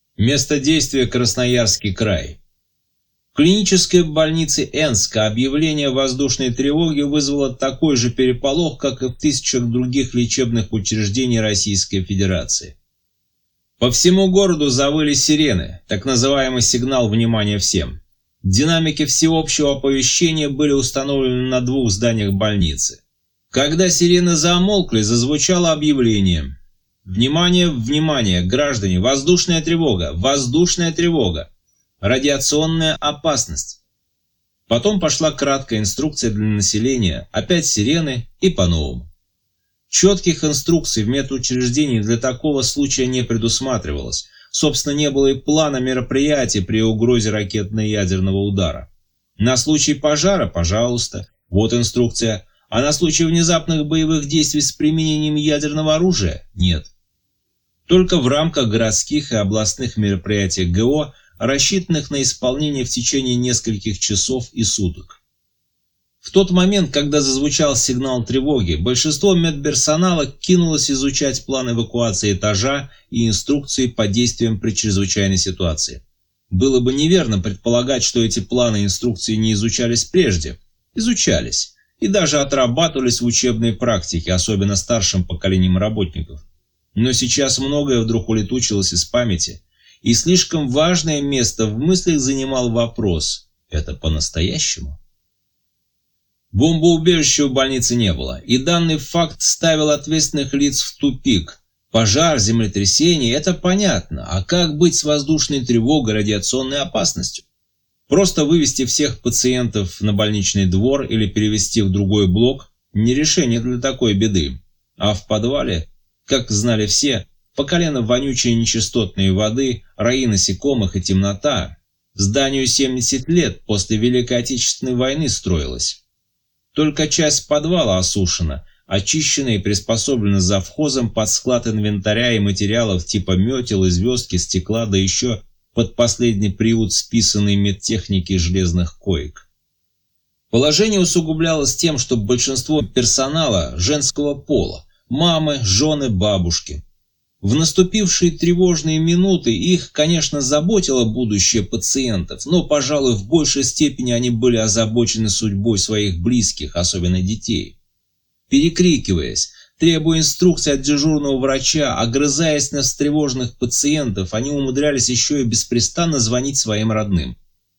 Место действия – Красноярский край. В клинической больнице Энска объявление воздушной тревоги вызвало такой же переполох, как и в тысячах других лечебных учреждений Российской Федерации. По всему городу завыли сирены, так называемый сигнал «Внимание всем». Динамики всеобщего оповещения были установлены на 2 зданиях больницы. Когда сирены замолкли, зазвучало объявление: «Внимание, внимание, граждане! Воздушная тревога! Воздушная тревога! Радиационная опасность!» Потом пошла краткая инструкция для населения, опять сирены и по-новому. Четких инструкций в медучреждении для такого случая не предусматривалось. Собственно, не было и плана мероприятий при угрозе ракетно-ядерного удара. На случай пожара – пожалуйста, вот инструкция. А на случай внезапных боевых действий с применением ядерного оружия – нет. Только в рамках городских и областных мероприятий ГО, рассчитанных на исполнение в течение нескольких часов и суток. В тот момент, когда зазвучал сигнал тревоги, большинство медперсонала кинулось изучать план эвакуации этажа и инструкции по действиям при чрезвычайной ситуации. Было бы неверно предполагать, что эти планы и инструкции не изучались прежде. Изучались и даже отрабатывались в учебной практике, особенно старшим поколением работников. Но сейчас многое вдруг улетучилось из памяти, и слишком важное место в мыслях занимал вопрос: это по-настоящему? Бомбоубежища в больнице не было, и данный факт ставил ответственных лиц в тупик. Пожар, землетрясение – это понятно, а как быть с воздушной тревогой, радиационной опасностью? Просто вывести всех пациентов на больничный двор или перевести в другой блок – не решение для такой беды. А в подвале, как знали все, по колено вонючей нечистотной воды, раи насекомых и темнота. Зданию 70 лет после Великой Отечественной войны строилось. Только часть подвала осушена, очищена и приспособлена завхозом под склад инвентаря и материалов типа метел и звездки, стекла, да еще под последний приют списанной медтехники и железных коек. Положение усугублялось тем, что большинство персонала женского пола – мамы, жены, бабушки. В наступившие тревожные минуты их, конечно, заботило будущее пациентов, но, пожалуй, в большей степени они были озабочены судьбой своих близких, особенно детей. Перекрикиваясь, требуя инструкций от дежурного врача, огрызаясь на встревоженных пациентов, они умудрялись еще и беспрестанно звонить своим родным.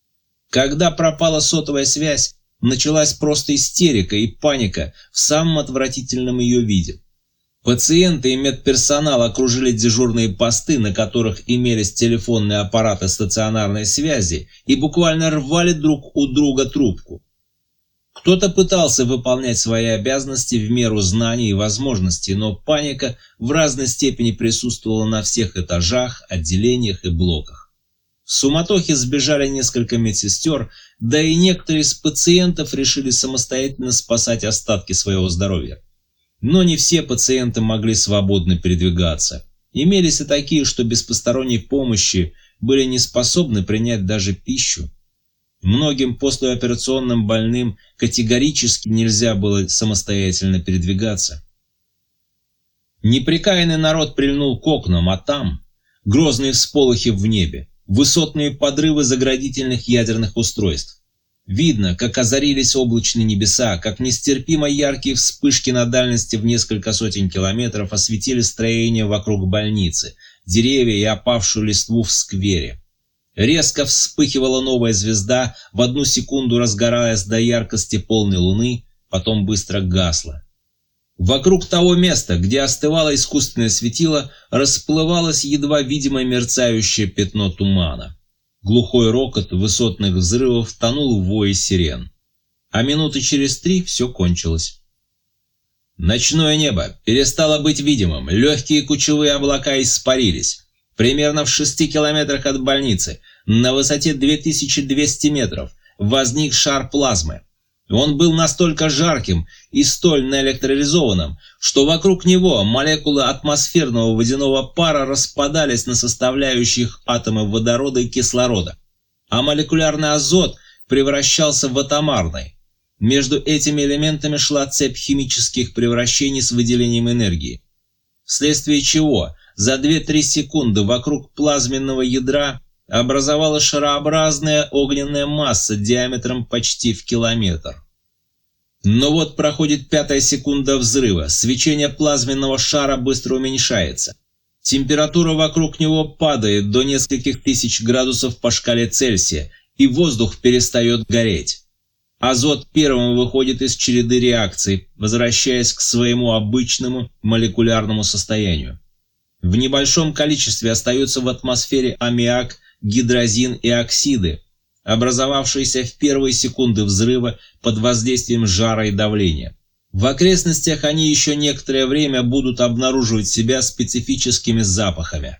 Когда пропала сотовая связь, началась просто истерика и паника в самом отвратительном ее виде. Пациенты и медперсонал окружили дежурные посты, на которых имелись телефонные аппараты стационарной связи, и буквально рвали друг у друга трубку. Кто-то пытался выполнять свои обязанности в меру знаний и возможностей, но паника в разной степени присутствовала на всех этажах, отделениях и блоках. В суматохе сбежали несколько медсестер, да и некоторые из пациентов решили самостоятельно спасать остатки своего здоровья. Но не все пациенты могли свободно передвигаться. Имелись и такие, что без посторонней помощи были не способны принять даже пищу. Многим послеоперационным больным категорически нельзя было самостоятельно передвигаться. Непрекаянный народ прильнул к окнам, а там грозные всполохи в небе, высотные подрывы заградительных ядерных устройств. Видно, как озарились облачные небеса, как нестерпимо яркие вспышки на дальности в несколько сотен километров осветили строения вокруг больницы, деревья и опавшую листву в сквере. Резко вспыхивала новая звезда, в одну секунду разгораясь до яркости полной луны, потом быстро гасла. Вокруг того места, где остывало искусственное светило, расплывалось едва видимое мерцающее пятно тумана. Глухой рокот высотных взрывов тонул в вое сирен. А минуты через 3 все кончилось. Ночное небо перестало быть видимым, легкие кучевые облака испарились. Примерно в 6 километрах от больницы, на высоте 2200 метров, возник шар плазмы. Он был настолько жарким и столь наэлектролизованным, что вокруг него молекулы атмосферного водяного пара распадались на составляющих атомы водорода и кислорода, а молекулярный азот превращался в атомарный. Между этими элементами шла цепь химических превращений с выделением энергии, вследствие чего за 2-3 секунды вокруг плазменного ядра образовалась шарообразная огненная масса диаметром почти в километр. Но вот проходит 5-я секунда взрыва, свечение плазменного шара быстро уменьшается. Температура вокруг него падает до нескольких тысяч градусов по шкале Цельсия, и воздух перестает гореть. Азот первым выходит из череды реакций, возвращаясь к своему обычному молекулярному состоянию. В небольшом количестве остаются в атмосфере аммиак, гидрозин и оксиды, образовавшиеся в первые секунды взрыва под воздействием жара и давления. В окрестностях они еще некоторое время будут обнаруживать себя специфическими запахами.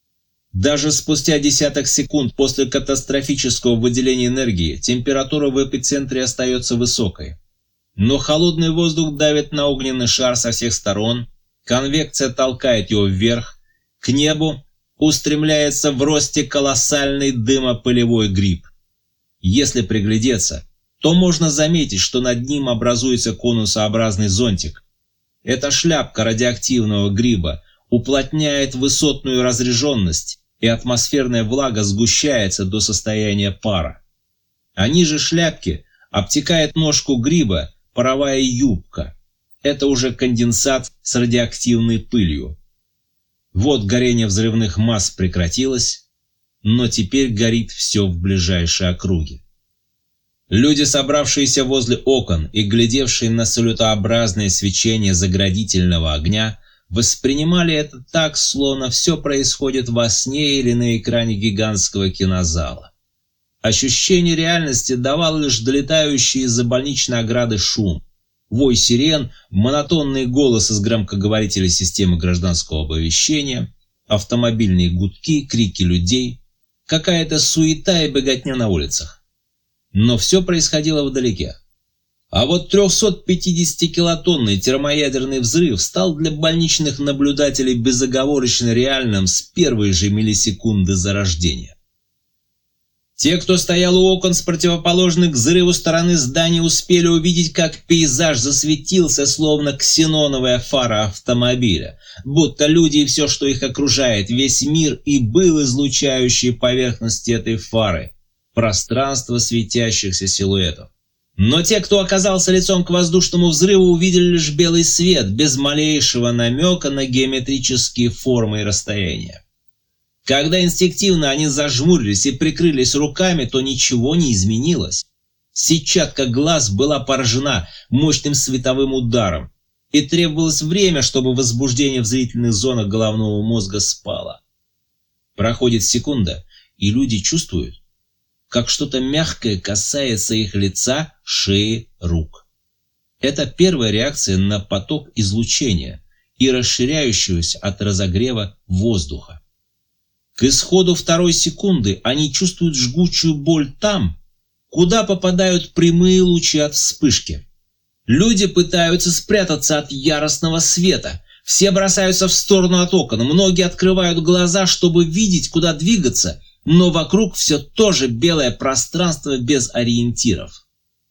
Даже спустя десяток секунд после катастрофического выделения энергии температура в эпицентре остается высокой. Но холодный воздух давит на огненный шар со всех сторон, конвекция толкает его вверх, к небу устремляется в росте колоссальный дымопылевой гриб. Если приглядеться, то можно заметить, что над ним образуется конусообразный зонтик. Эта шляпка радиоактивного гриба уплотняет высотную разреженность, и атмосферная влага сгущается до состояния пара. А ниже шляпки обтекает ножку гриба паровая юбка. Это уже конденсат с радиоактивной пылью. Вот горение взрывных масс прекратилось, но теперь горит все в ближайшей округе. Люди, собравшиеся возле окон и глядевшие на салютообразное свечение заградительного огня, воспринимали это так, словно все происходит во сне или на экране гигантского кинозала. Ощущение реальности давал лишь долетающий из-за больничной ограды шум, вой сирен, монотонный голос из громкоговорителя системы гражданского оповещения, автомобильные гудки, крики людей, какая-то суета и беготня на улицах. Но все происходило вдалеке. А вот 350-килотонный термоядерный взрыв стал для больничных наблюдателей безоговорочно реальным с первой же миллисекунды зарождения. Те, кто стоял у окон с противоположной к взрыву стороны здания, успели увидеть, как пейзаж засветился, словно ксеноновая фара автомобиля, будто люди и все, что их окружает, весь мир и был излучающей поверхности этой фары, пространство светящихся силуэтов. Но те, кто оказался лицом к воздушному взрыву, увидели лишь белый свет, без малейшего намека на геометрические формы и расстояния. Когда инстинктивно они зажмурились и прикрылись руками, то ничего не изменилось. Сетчатка глаз была поражена мощным световым ударом, и требовалось время, чтобы возбуждение в зрительных зонах головного мозга спало. Проходит секунда, и люди чувствуют, как что-то мягкое касается их лица, шеи, рук. Это первая реакция на поток излучения и расширяющегося от разогрева воздуха. К исходу второй секунды они чувствуют жгучую боль там, куда попадают прямые лучи от вспышки. Люди пытаются спрятаться от яростного света. Все бросаются в сторону от окон, многие открывают глаза, чтобы видеть, куда двигаться, но вокруг все то же белое пространство без ориентиров.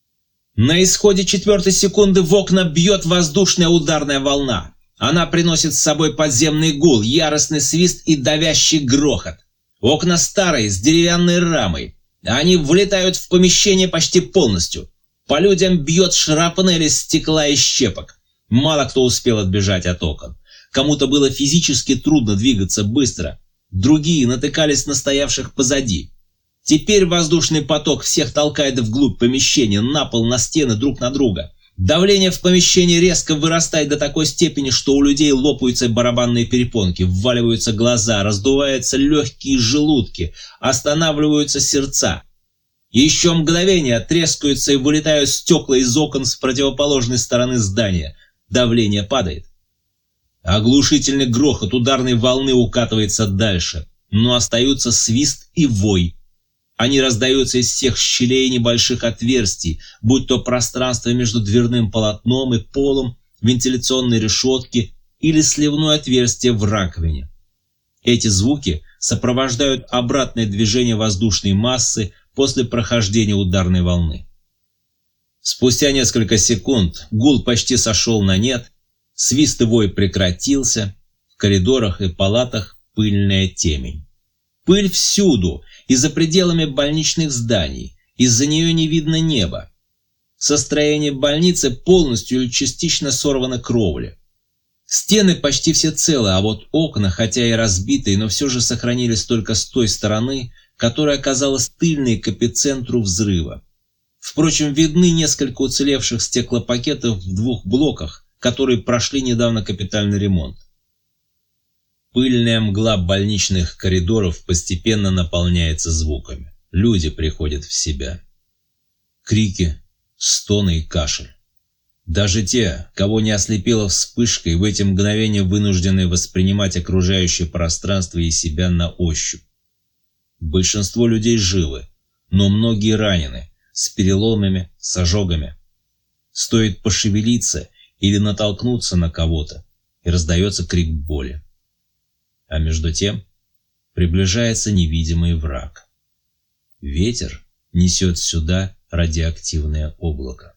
На исходе 4-й секунды в окна бьет воздушная ударная волна. Она приносит с собой подземный гул, яростный свист и давящий грохот. Окна старые, с деревянной рамой. Они влетают в помещение почти полностью. По людям бьет шрапнель из стекла и щепок. Мало кто успел отбежать от окон. Кому-то было физически трудно двигаться быстро. Другие натыкались на стоявших позади. Теперь воздушный поток всех толкает вглубь помещения, на пол, на стены, друг на друга. Давление в помещении резко вырастает до такой степени, что у людей лопаются барабанные перепонки, вваливаются глаза, раздуваются легкие желудки, останавливаются сердца. Еще мгновение трескаются и вылетают стекла из окон с противоположной стороны здания. Давление падает. Оглушительный грохот ударной волны укатывается дальше, но остаются свист и вой. Они раздаются из всех щелей и небольших отверстий, будь то пространство между дверным полотном и полом, вентиляционной решетки или сливное отверстие в раковине. Эти звуки сопровождают обратное движение воздушной массы после прохождения ударной волны. Спустя несколько секунд гул почти сошел на нет, свист и вой прекратился, В коридорах и палатах пыльная темень. Пыль всюду, и за пределами больничных зданий, из-за нее не видно неба. Со строения больницы полностью или частично сорвана кровля. Стены почти все целы, а вот окна, хотя и разбитые, но все же сохранились только с той стороны, которая оказалась тыльной к эпицентру взрыва. Впрочем, видны несколько уцелевших стеклопакетов в 2 блоках, которые прошли недавно капитальный ремонт. Пыльная мгла больничных коридоров постепенно наполняется звуками. Люди приходят в себя. Крики, стоны и кашель. Даже те, кого не ослепила вспышкой, в эти мгновения вынуждены воспринимать окружающее пространство и себя на ощупь. Большинство людей живы, но многие ранены, с переломами, с ожогами. Стоит пошевелиться или натолкнуться на кого-то, и раздается крик боли. А между тем приближается невидимый враг. Ветер несет сюда радиоактивное облако.